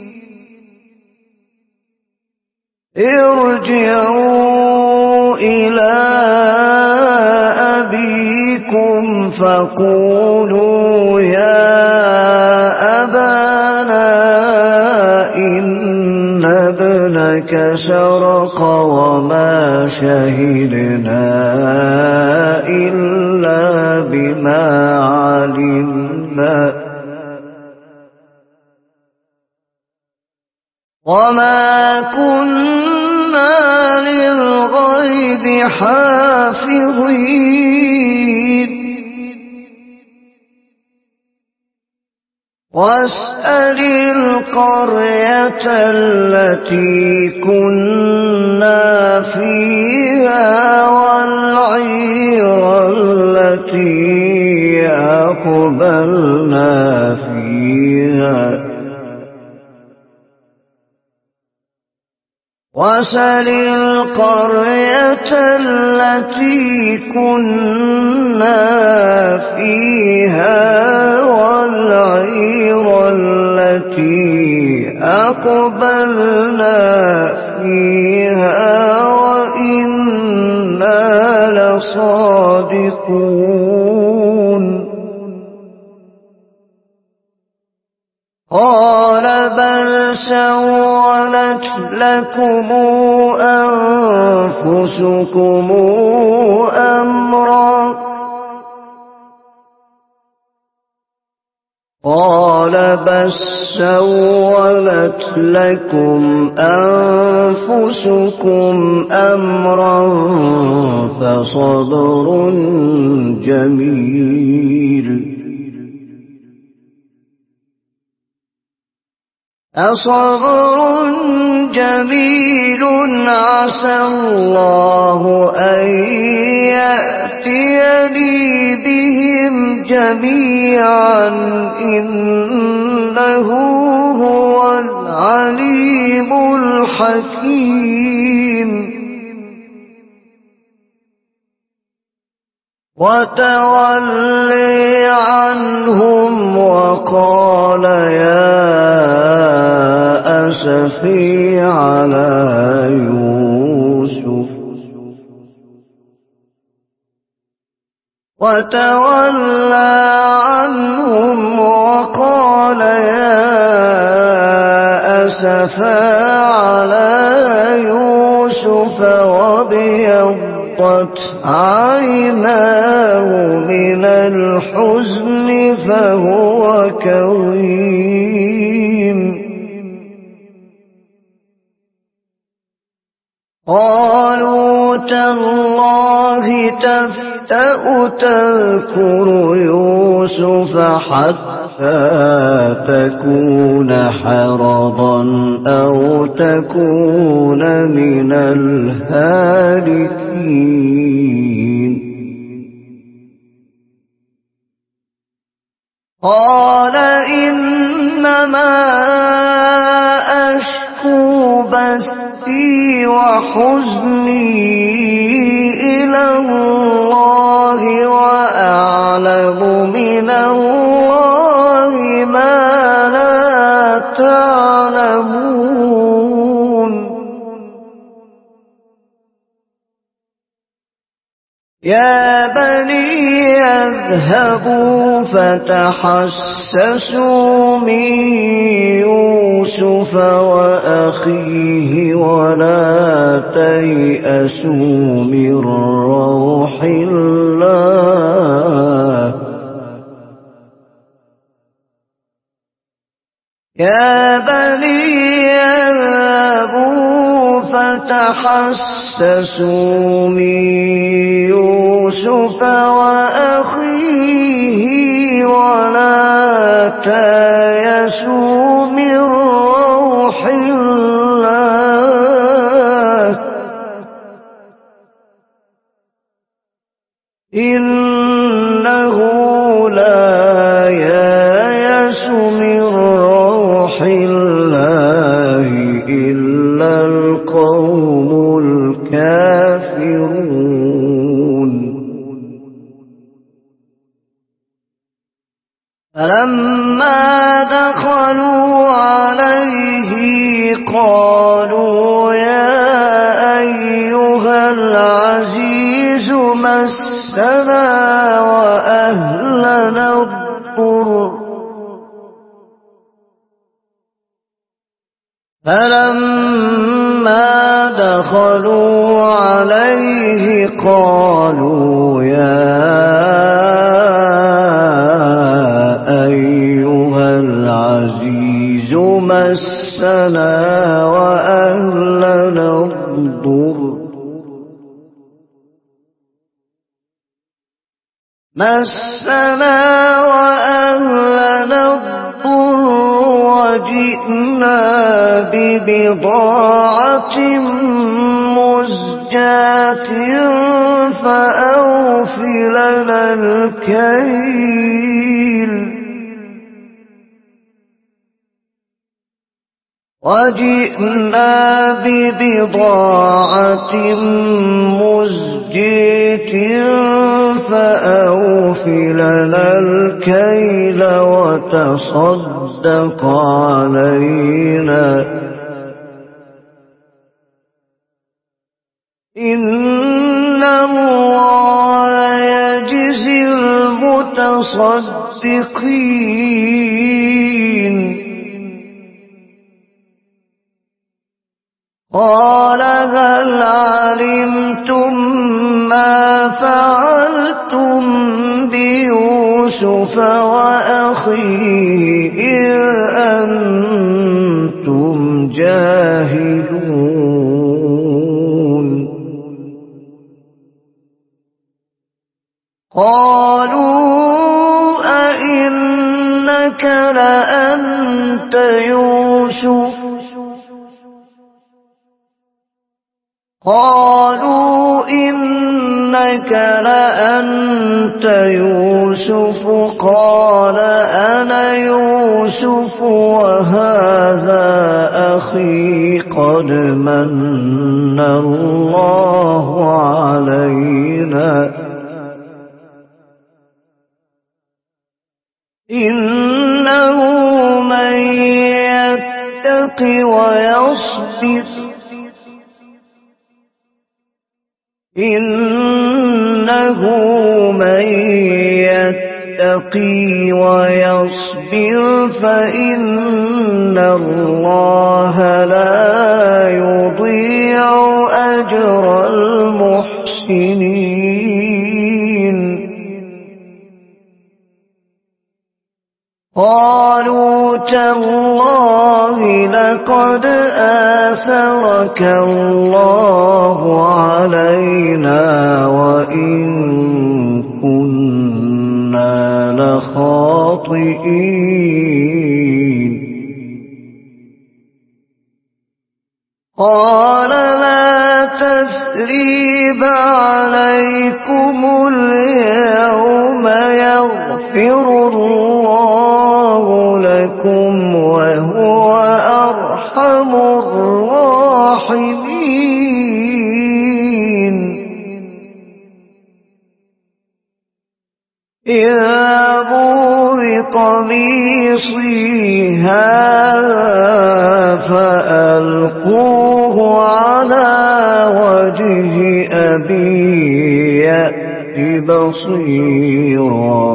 ارجعوا إلى أبيكم فقولوا يا أبانا إن ابنك سرق وما شهدنا إلا بما علمنا وما كنا للغيب حافظين. واسأل القرية التي كنا فيها والعير التي أقبلنا فيها واسأل القرية التي كنا فيها والعير التي أقبلنا فيها وإنا لصادقون. قال بل سولت لكم أنفسكم أمرا قال بل سولت لكم أنفسكم أمرا فصبر جميل فصبر جميل عسى الله أن يأتيني بهم جميعا إنه هو العليم الحكيم وتولي عنهم وقال يا أسفي على يوسف وتولى عنهم وقال يا أسفا على يوسف وابيضت عيناه من الحزن فهو كظيم قالوا تالله تفتأ تذكر يوسف حتى تكون حرضا أو تكون من الهالكين قال إنما أشكو بثي وحزني إلى الله وأعلم من الله ما لا تعلمون يا بني اذهبوا فتحسسوا من يوسف وأخيه ولا تيأسوا من روح الله يا بني اذهبوا فتحسسوا من يوسف وأخيه ولا تيأسوا من روح الله إنه لا ييأس من روح الله إلا القوم الكافرون فلما دخلوا عليه قالوا يا أيها العزيز مسنا وأهلنا الضر فلما دخلوا عليه قالوا يا أيها العزيز مسنا وأهلنا الضر مسنا وأهلنا الضر وجئنا ببضاعة مزجاة فأوف لنا الكيل وجئنا ببضاعة مزجاة فأوف لنا الكيل وتصدق علينا إن الله يجزي المتصدقين قال هل علمتم ما فعلتم بيوسف وأخيه إذ أنتم جاهلون قالوا أئنك لأنت يوسف قالوا إنك لأنت يوسف قال أنا يوسف وهذا أخي قد من الله علينا إنه من يتق ويصبر إنه من يتقي ويصبر فإن الله لا يضيع أجر المحسنين قالوا تالله لقد آثرك الله علينا وإن كنا لخاطئين قال لا تثريب عليكم اليوم يغفر الله لكم وهو أرحم الراحمين اذهبوا بقميصي هذا فألقوه على وجه أبي يأت بصيرا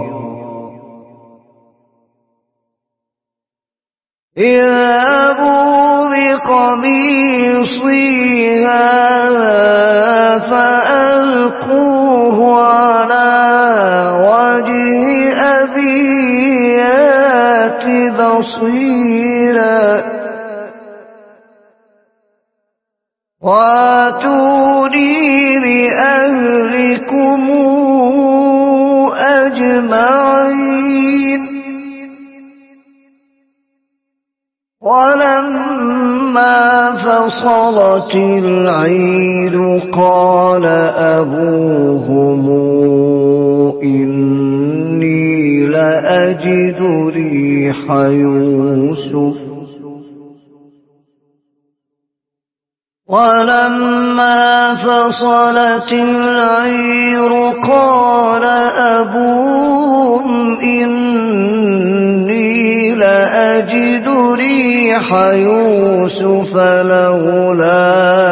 اذهبوا بقميصي هذا فألقوه على وجه أبي يأت بصيرا واتوني بأهلكم أجمعين ولما فصلت العيد قال أبوهم إني لأجد ريح يوسف ولما فصلت العير قال أبوهم إني لأجد ريح يوسف لولا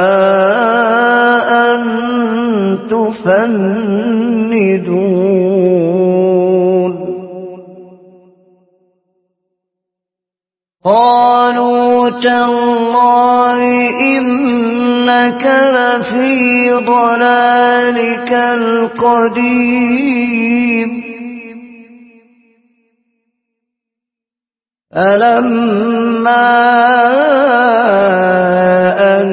أن تفندون قالوا تالله إنك لفي ضلالك القديم ألما أن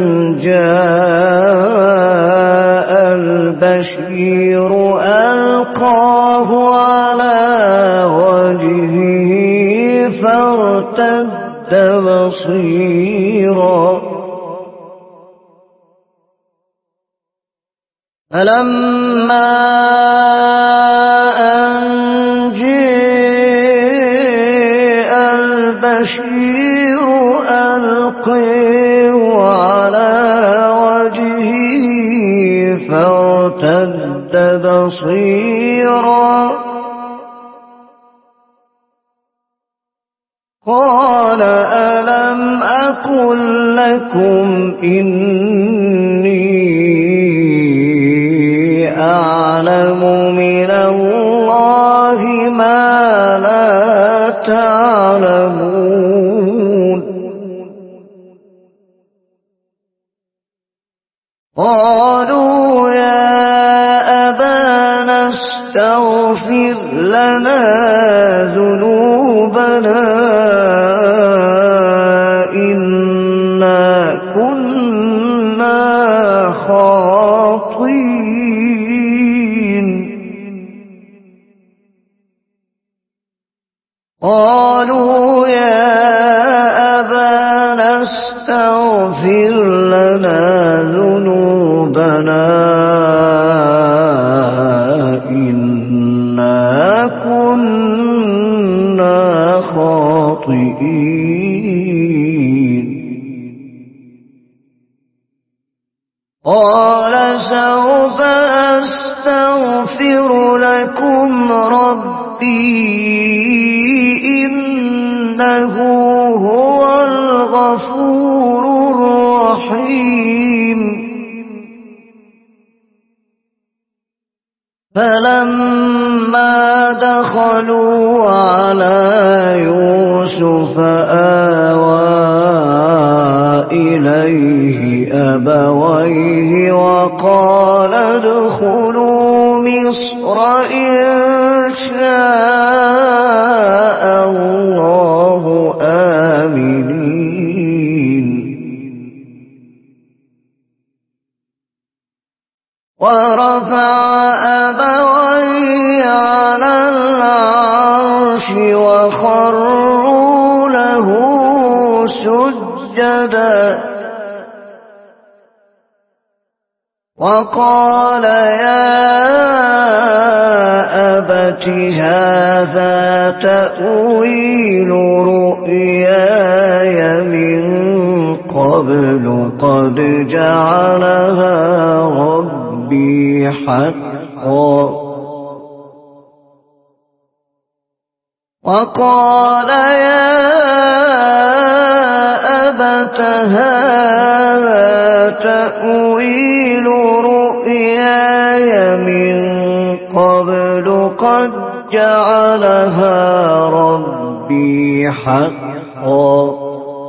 جاء البشير ألقاه على وجهه فارتد بصيرا فلما أن جاء البشير ألقيه على وجهه فارتد بصيرا قال ألم أقل لكم إني أعلم من الله ما لا تعلمون قالوا يا أبانا استغفر لنا ذنوبنا إنا كنا خاطئين. قالوا يا أبانا استغفر لنا ذنوبنا إنا كنا خاطئين. قال سوف أستغفر لكم ربي إنه هو الغفور الرحيم. فلما دخلوا على يوسف آوى إليه أبويه وقال ادخلوا مصر إن شاء الله آمنين. ورفع أبويه على العرش وخروا له سجدا وقال يا أبت هذا تأويل رؤياي من قبل قد جعلها ربي حقا. وقال يا أبت هذا تأويل رؤياي من قبل قد جعلها ربي حقا.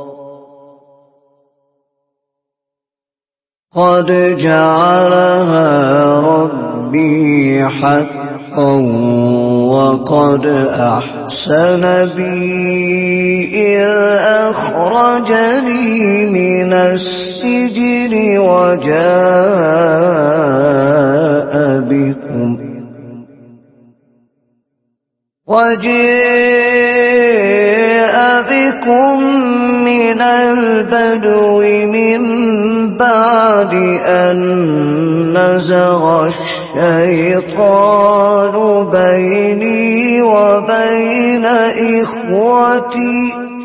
قد جعلها ربي حقا وقد أحسن بي إذ أخرجني من السجن وجاء بكم وجاء بكم من البدو من بعد أن نزغ الشيطان بيني وبين إخوتي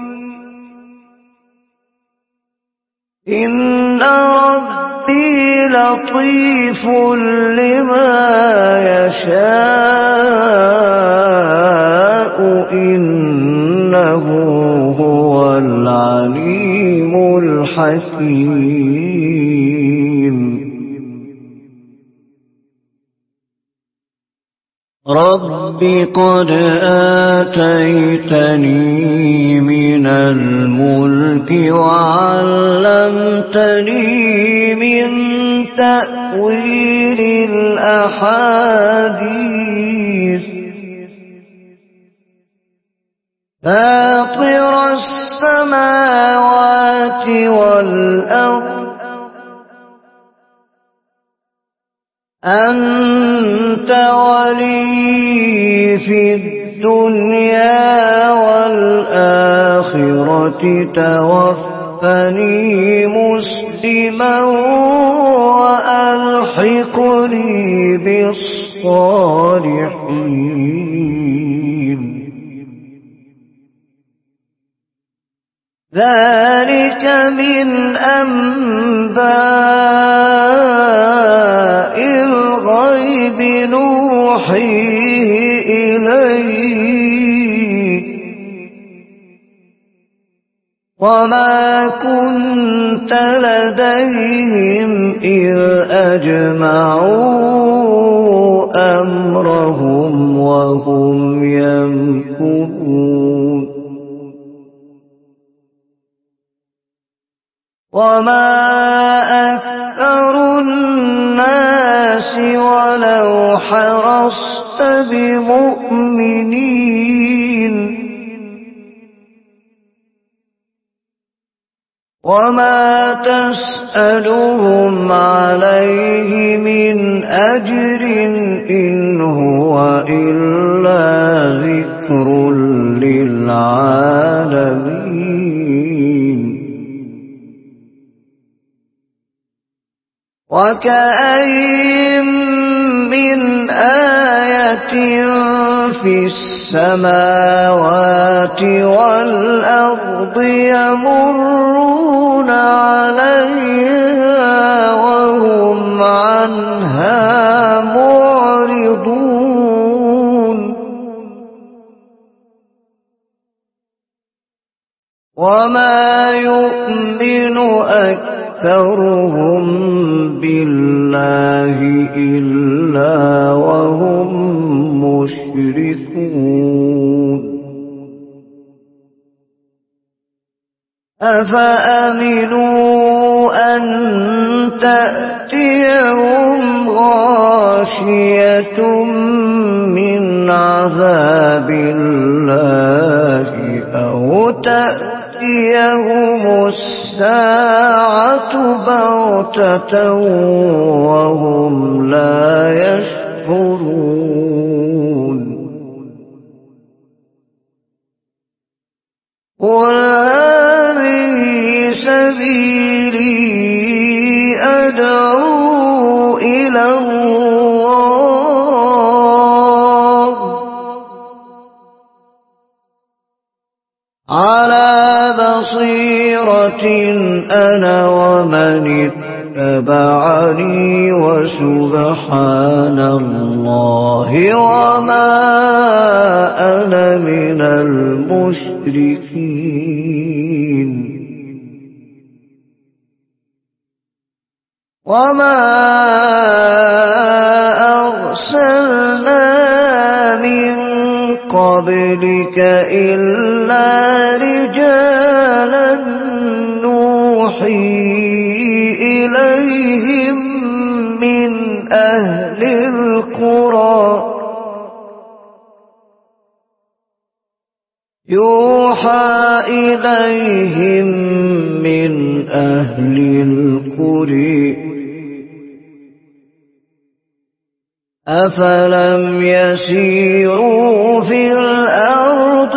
إن ربي لطيف لما يشاء إنه هو العليم الحكيم. رب قد آتيتني من الملك وعلمتني من تأويل الأحاديث فاطر السماوات والأرض أنت ولي في الدنيا والآخرة توفني مسلما وألحقني بالصالحين. ذلك من أنباء الغيب نوحيه إليك وما كنت لديهم إذ أجمعوا أمرهم وهم يمكرون. وما أكثر الناس ولو حرصت بمؤمنين وما تسألهم عليه من أجر إن هو إلا ذكر للعالمين وكأين من آية في السماوات والأرض يمرون عليها وهم عنها معرضون وما يؤمن أكثرهم بالله إلا وهم مشركون أفأمنوا أن تأتيهم غاشية من عذاب الله أو تأتيهم الساعة بغتة وهم لا يشعرون قل هذه سبيلي أدعو إلى الله على بصيرة أنا ومن اتبعني وسبحان الله وما أنا من المشركين وما أرسلنا من قبلك إلا رجالا نوحي إليهم من أهل القرى يوحى إليهم من أهل القرى أفلم يسيروا في الأرض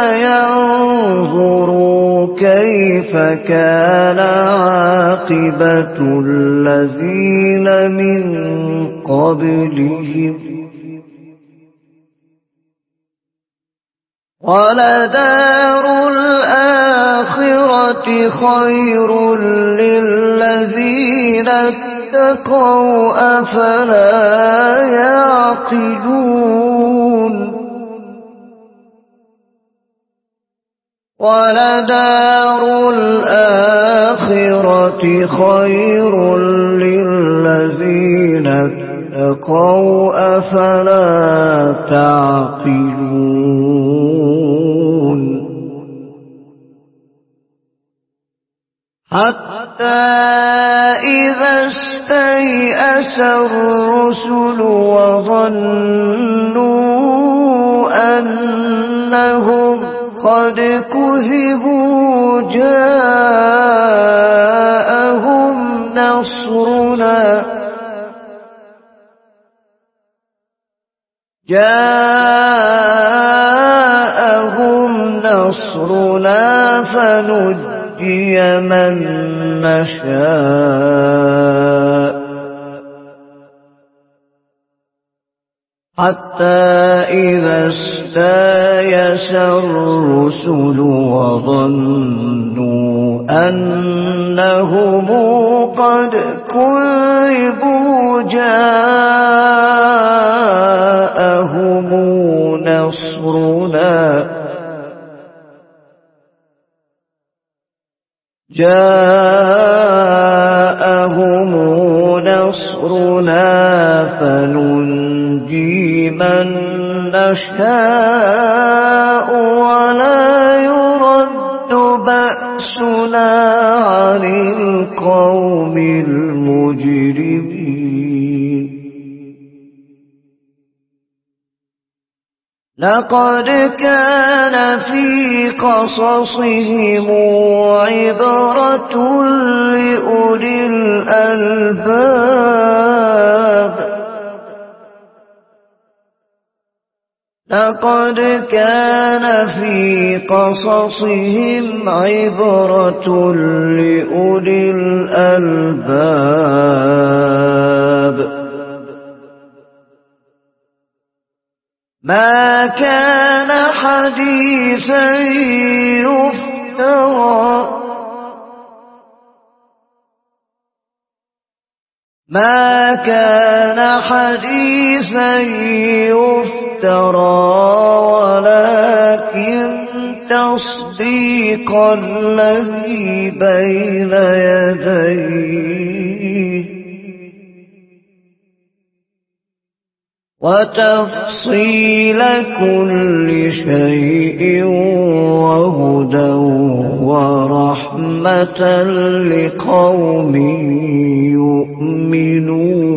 فينظروا كيف كان عاقبة الذين من قبلهم ولدار الآخرة خير للذين اتقوا أفلا يعقلون ولدار الآخرة خير للذين اتقوا أفلا تعقلون حتى إذا استيأس الرسل وظنوا أنهم قد كذبوا جاءهم نصرنا جاءهم نصرنا فنجي من نشاء حتى إذا استيأس الرسل وظنوا أنهم قد كذبوا جاءهم نصرنا جاءهم نصرنا فننجي من نشاء ولا يرد بأسنا عن القوم المجرمين لقد كان في قصصهم عبرة لأولي الألباب لقد كان في قصصهم عبرة لأولي الألباب ما كان حديثا يفترى ما كان حديثا يفترى ولكن تصديق الذي بين يديه وتفصيل كل شيء وهدى ورحمة لقوم يؤمنون